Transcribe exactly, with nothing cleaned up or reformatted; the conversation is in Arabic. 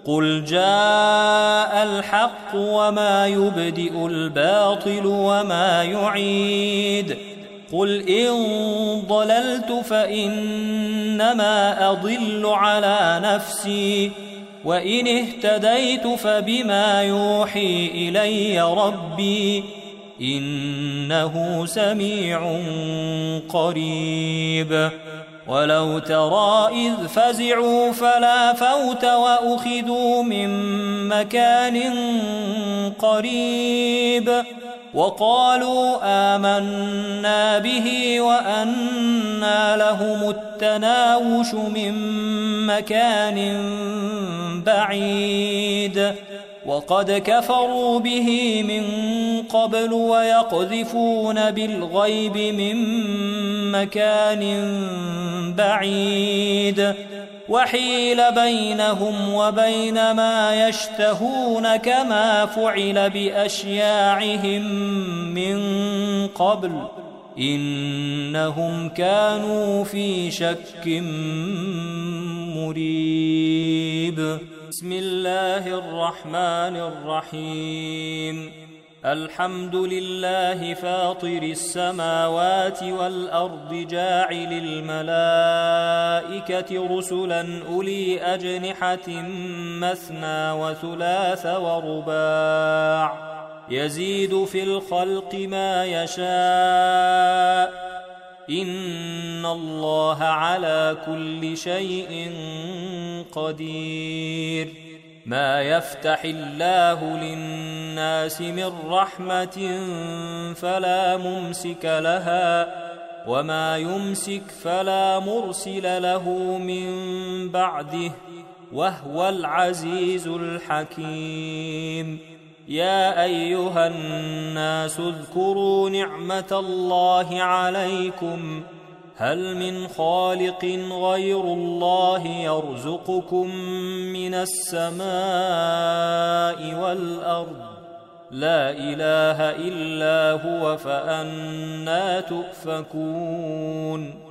قل جاء الحق وما يبدئ الباطل وما يعيد قل إن ضللت فإنما أضل على نفسي وإن اهتديت فبما يوحي إلي ربي إنه سميع قريب ولو ترى إذ فزعوا فلا فوت وأخذوا من مكان قريب وقالوا آمنا به وأنى لهم التناوش من مكان بعيد وقد كفروا به من قبل ويقذفون بالغيب من مكان بعيد وحيل بينهم وبين ما يشتهون كما فعل بأشياعهم من قبل إنهم كانوا في شك مريب. بسم الله الرحمن الرحيم. الحمد لله فاطر السماوات والأرض جاعل الملائكة رسلا أولي أجنحة مثنى وثلاث ورباع يزيد في الخلق ما يشاء إن الله على كل شيء قدير. ما يفتح الله للناس من رحمة فلا ممسك لها وما يمسك فلا مرسل له من بعده وهو العزيز الحكيم. يا أيها الناس اذكروا نعمة الله عليكم هل من خالق غير الله يرزقكم من السماء والأرض لا إله إلا هو فأنى تؤفكون.